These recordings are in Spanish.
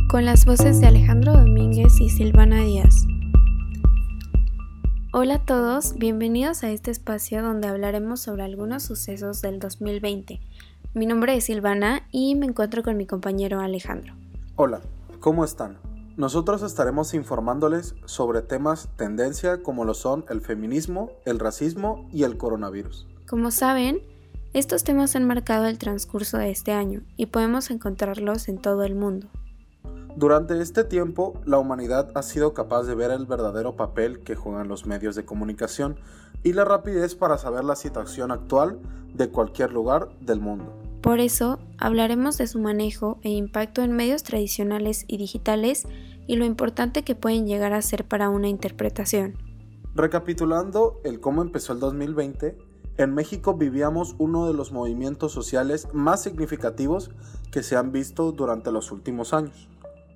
con las voces de Alejandro Domínguez y Silvana Díaz. Hola a todos, bienvenidos a este espacio donde hablaremos sobre algunos sucesos del 2020. Mi nombre es Silvana y me encuentro con mi compañero Alejandro. Hola, ¿cómo están? Nosotros estaremos informándoles sobre temas tendencia como lo son el feminismo, el racismo y el coronavirus. Como saben, estos temas han marcado el transcurso de este año y podemos encontrarlos en todo el mundo. Durante este tiempo, la humanidad ha sido capaz de ver el verdadero papel que juegan los medios de comunicación y la rapidez para saber la situación actual de cualquier lugar del mundo. Por eso, hablaremos de su manejo e impacto en medios tradicionales y digitales y lo importante que pueden llegar a ser para una interpretación. Recapitulando el cómo empezó el 2020, en México vivíamos uno de los movimientos sociales más significativos que se han visto durante los últimos años.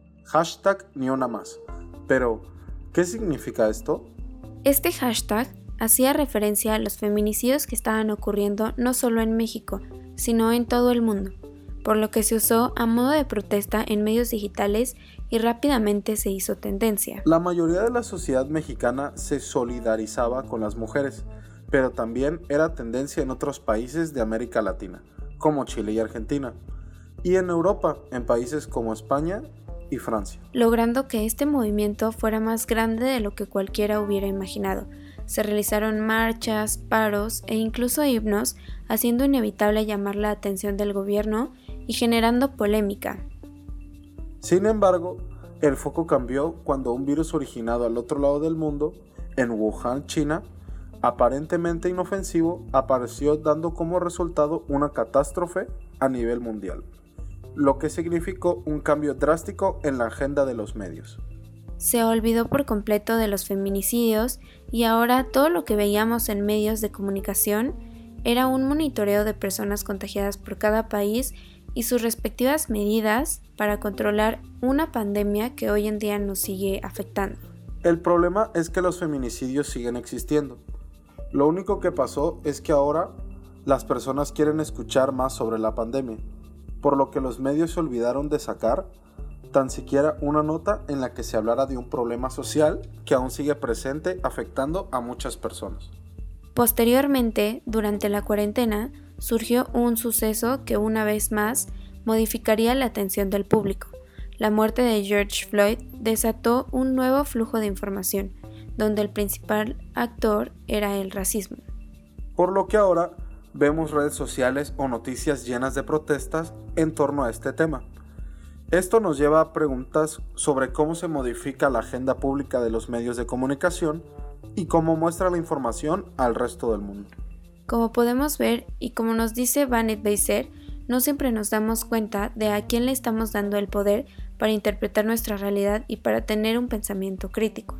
#NiUnaMás. Pero, ¿qué significa esto? Este hashtag hacía referencia a los feminicidios que estaban ocurriendo no solo en México, sino en todo el mundo, por lo que se usó a modo de protesta en medios digitales y rápidamente se hizo tendencia. La mayoría de la sociedad mexicana se solidarizaba con las mujeres, pero también era tendencia en otros países de América Latina, como Chile y Argentina, y en Europa, en países como España y Francia. Logrando que este movimiento fuera más grande de lo que cualquiera hubiera imaginado. Se realizaron marchas, paros e incluso himnos, haciendo inevitable llamar la atención del gobierno y generando polémica. Sin embargo, el foco cambió cuando un virus originado al otro lado del mundo, en Wuhan, China, aparentemente inofensivo, apareció dando como resultado una catástrofe a nivel mundial, lo que significó un cambio drástico en la agenda de los medios. Se olvidó por completo de los feminicidios y ahora todo lo que veíamos en medios de comunicación era un monitoreo de personas contagiadas por cada país y sus respectivas medidas para controlar una pandemia que hoy en día nos sigue afectando. El problema es que los feminicidios siguen existiendo. Lo único que pasó es que ahora las personas quieren escuchar más sobre la pandemia, por lo que los medios se olvidaron de sacar tan siquiera una nota en la que se hablara de un problema social que aún sigue presente afectando a muchas personas. Posteriormente, durante la cuarentena, surgió un suceso que una vez más modificaría la atención del público. La muerte de George Floyd desató un nuevo flujo de información, donde el principal actor era el racismo. Por lo que ahora vemos redes sociales o noticias llenas de protestas en torno a este tema. Esto nos lleva a preguntas sobre cómo se modifica la agenda pública de los medios de comunicación y cómo muestra la información al resto del mundo. Como podemos ver y como nos dice Vanet Beiser, no siempre nos damos cuenta de a quién le estamos dando el poder para interpretar nuestra realidad y para tener un pensamiento crítico.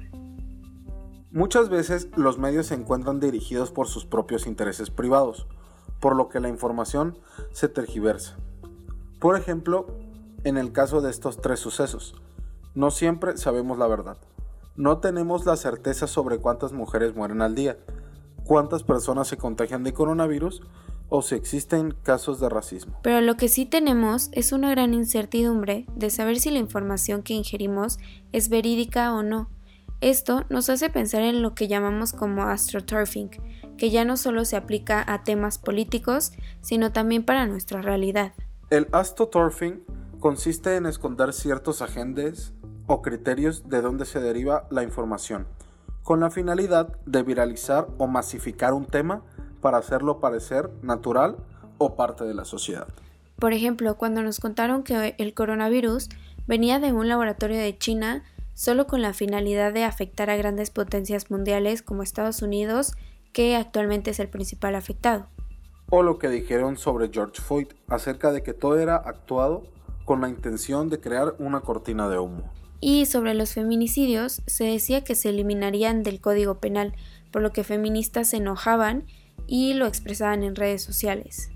Muchas veces los medios se encuentran dirigidos por sus propios intereses privados, por lo que la información se tergiversa. Por ejemplo, en el caso de estos tres sucesos, no siempre sabemos la verdad. No tenemos la certeza sobre cuántas mujeres mueren al día, cuántas personas se contagian de coronavirus o si existen casos de racismo. Pero lo que sí tenemos es una gran incertidumbre de saber si la información que ingerimos es verídica o no. Esto nos hace pensar en lo que llamamos como astroturfing, que ya no solo se aplica a temas políticos, sino también para nuestra realidad. El astroturfing consiste en esconder ciertos agendas o criterios de donde se deriva la información, con la finalidad de viralizar o masificar un tema para hacerlo parecer natural o parte de la sociedad. Por ejemplo, cuando nos contaron que el coronavirus venía de un laboratorio de China solo con la finalidad de afectar a grandes potencias mundiales como Estados Unidos, que actualmente es el principal afectado. O lo que dijeron sobre George Floyd, acerca de que todo era actuado con la intención de crear una cortina de humo. Y sobre los feminicidios, se decía que se eliminarían del Código Penal, por lo que feministas se enojaban y lo expresaban en redes sociales.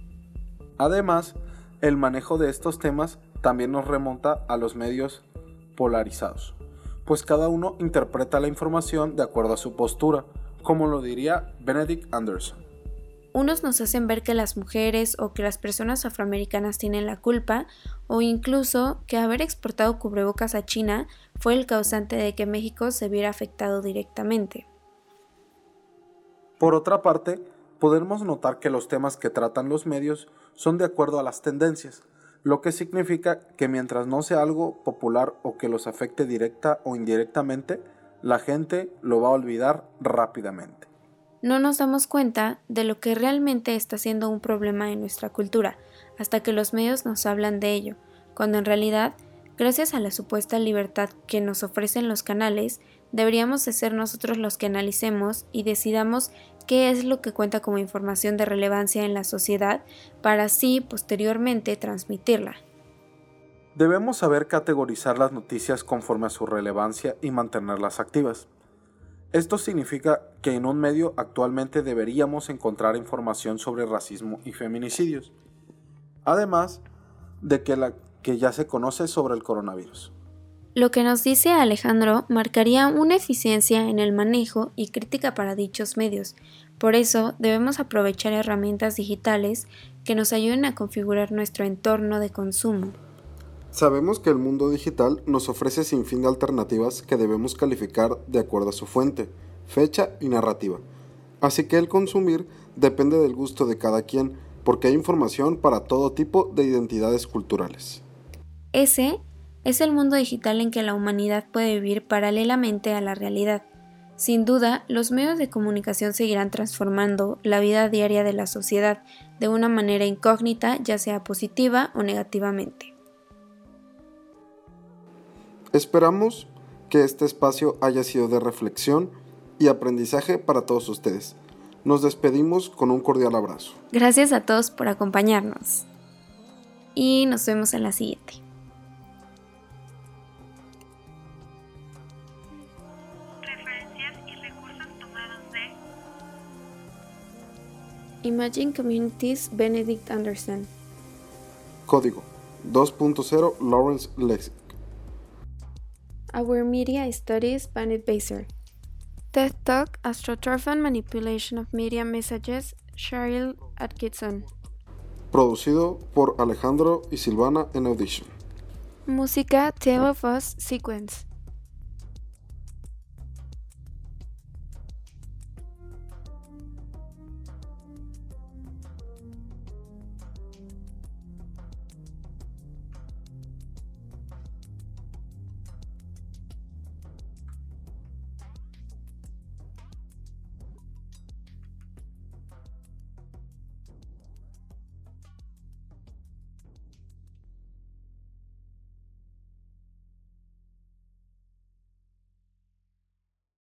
Además, el manejo de estos temas también nos remonta a los medios polarizados, pues cada uno interpreta la información de acuerdo a su postura, como lo diría Benedict Anderson. Unos nos hacen ver que las mujeres o que las personas afroamericanas tienen la culpa, o incluso que haber exportado cubrebocas a China fue el causante de que México se viera afectado directamente. Por otra parte, podemos notar que los temas que tratan los medios son de acuerdo a las tendencias, lo que significa que mientras no sea algo popular o que los afecte directa o indirectamente, la gente lo va a olvidar rápidamente. No nos damos cuenta de lo que realmente está siendo un problema en nuestra cultura, hasta que los medios nos hablan de ello, cuando en realidad, gracias a la supuesta libertad que nos ofrecen los canales, deberíamos de ser nosotros los que analicemos y decidamos qué es lo que cuenta como información de relevancia en la sociedad para así, posteriormente, transmitirla. Debemos saber categorizar las noticias conforme a su relevancia y mantenerlas activas. Esto significa que en un medio actualmente deberíamos encontrar información sobre racismo y feminicidios, además de la que ya se conoce sobre el coronavirus. Lo que nos dice Alejandro marcaría una eficiencia en el manejo y crítica para dichos medios. Por eso debemos aprovechar herramientas digitales que nos ayuden a configurar nuestro entorno de consumo. Sabemos que el mundo digital nos ofrece sinfín de alternativas que debemos calificar de acuerdo a su fuente, fecha y narrativa. Así que el consumir depende del gusto de cada quien, porque hay información para todo tipo de identidades culturales. Ese es el mundo digital en que la humanidad puede vivir paralelamente a la realidad. Sin duda, los medios de comunicación seguirán transformando la vida diaria de la sociedad de una manera incógnita, ya sea positiva o negativamente. Esperamos que este espacio haya sido de reflexión y aprendizaje para todos ustedes. Nos despedimos con un cordial abrazo. Gracias a todos por acompañarnos. Y nos vemos en la siguiente. Referencias y recursos tomados de Imagine Communities, Benedict Anderson. Código 2.0 Lawrence Lessig. Our Media Studies, Bandit Baser. TED Talk, Astroturf and Manipulation of Media Messages, Cheryl Atkinson. Producido por Alejandro y Silvana en Audition. Música, Tale of Us, Sequence.